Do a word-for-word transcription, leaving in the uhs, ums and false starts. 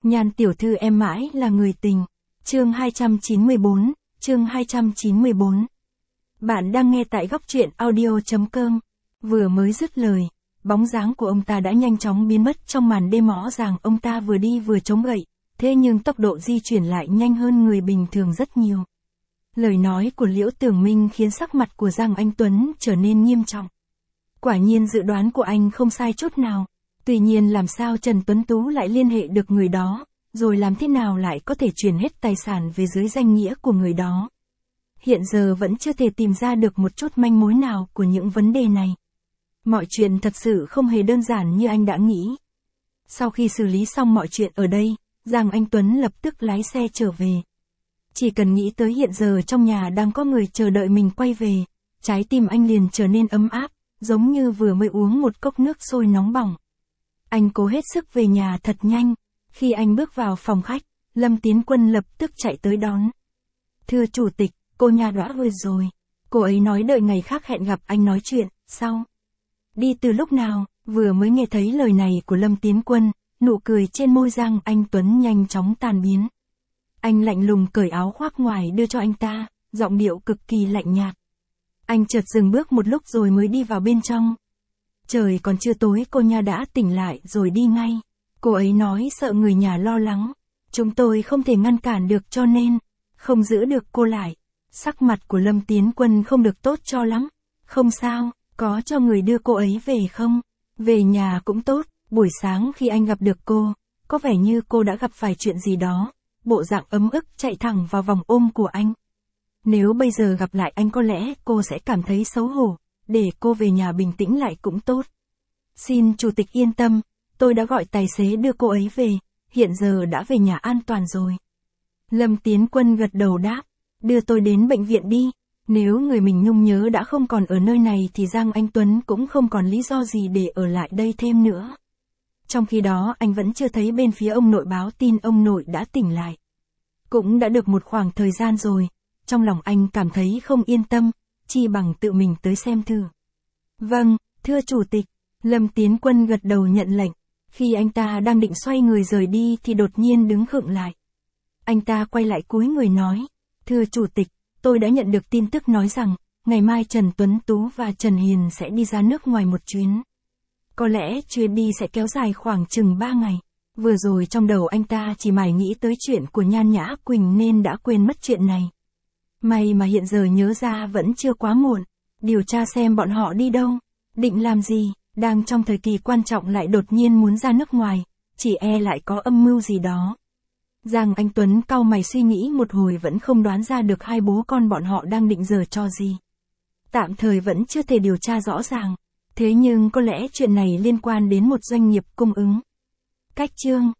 Nhan tiểu thư em mãi là người tình. Chương hai trăm chín mươi bốn, chương hai trăm chín mươi bốn. Bạn đang nghe tại góc truyện audio chấm com. Vừa mới dứt lời, bóng dáng của ông ta đã nhanh chóng biến mất trong màn đêm rõ ràng. Ông ta vừa đi vừa chống gậy, thế nhưng tốc độ di chuyển lại nhanh hơn người bình thường rất nhiều. Lời nói của Liễu Tưởng Minh khiến sắc mặt của Giang Anh Tuấn trở nên nghiêm trọng. Quả nhiên dự đoán của anh không sai chút nào. Tuy nhiên làm sao Trần Tuấn Tú lại liên hệ được người đó, rồi làm thế nào lại có thể chuyển hết tài sản về dưới danh nghĩa của người đó. Hiện giờ vẫn chưa thể tìm ra được một chút manh mối nào của những vấn đề này. Mọi chuyện thật sự không hề đơn giản như anh đã nghĩ. Sau khi xử lý xong mọi chuyện ở đây, Giang Anh Tuấn lập tức lái xe trở về. Chỉ cần nghĩ tới hiện giờ trong nhà đang có người chờ đợi mình quay về, trái tim anh liền trở nên ấm áp, giống như vừa mới uống một cốc nước sôi nóng bỏng. Anh cố hết sức về nhà thật nhanh. Khi anh bước vào phòng khách, Lâm Tiến Quân lập tức chạy tới đón. Thưa chủ tịch, cô nhà đã về rồi. Cô ấy nói đợi ngày khác hẹn gặp anh nói chuyện, sau. Đi từ lúc nào? Vừa mới nghe thấy lời này của Lâm Tiến Quân, nụ cười trên môi Giang Anh Tuấn nhanh chóng tan biến. Anh lạnh lùng cởi áo khoác ngoài đưa cho anh ta, giọng điệu cực kỳ lạnh nhạt. Anh chợt dừng bước một lúc rồi mới đi vào bên trong. Trời còn chưa tối cô nhà đã tỉnh lại rồi đi ngay. Cô ấy nói sợ người nhà lo lắng. Chúng tôi không thể ngăn cản được cho nên, không giữ được cô lại. Sắc mặt của Lâm Tiến Quân không được tốt cho lắm. Không sao, có cho người đưa cô ấy về không? Về nhà cũng tốt, buổi sáng khi anh gặp được cô, có vẻ như cô đã gặp phải chuyện gì đó. Bộ dạng ấm ức chạy thẳng vào vòng ôm của anh. Nếu bây giờ gặp lại anh có lẽ cô sẽ cảm thấy xấu hổ. Để cô về nhà bình tĩnh lại cũng tốt. Xin chủ tịch yên tâm, tôi đã gọi tài xế đưa cô ấy về, hiện giờ đã về nhà an toàn rồi. Lâm Tiến Quân gật đầu đáp, đưa tôi đến bệnh viện đi. Nếu người mình nhung nhớ đã không còn ở nơi này thì Giang Anh Tuấn cũng không còn lý do gì để ở lại đây thêm nữa. Trong khi đó anh vẫn chưa thấy bên phía ông nội báo tin ông nội đã tỉnh lại. Cũng đã được một khoảng thời gian rồi, trong lòng anh cảm thấy không yên tâm, chi bằng tự mình tới xem thử. Vâng, thưa chủ tịch. Lâm Tiến Quân gật đầu nhận lệnh. Khi anh ta đang định xoay người rời đi thì đột nhiên đứng khựng lại. Anh ta quay lại cúi người nói, thưa chủ tịch, tôi đã nhận được tin tức nói rằng, ngày mai Trần Tuấn Tú và Trần Hiền sẽ đi ra nước ngoài một chuyến. Có lẽ chuyến đi sẽ kéo dài khoảng chừng ba ngày. Vừa rồi trong đầu anh ta chỉ mải nghĩ tới chuyện của Nhan Nhã Quỳnh nên đã quên mất chuyện này. May mà hiện giờ nhớ ra vẫn chưa quá muộn. Điều tra xem bọn họ đi đâu, định làm gì, đang trong thời kỳ quan trọng lại đột nhiên muốn ra nước ngoài, chỉ e lại có âm mưu gì đó. Giang Anh Tuấn cau mày suy nghĩ một hồi vẫn không đoán ra được hai bố con bọn họ đang định giở trò gì. Tạm thời vẫn chưa thể điều tra rõ ràng, thế nhưng có lẽ chuyện này liên quan đến một doanh nghiệp cung ứng. Cách chương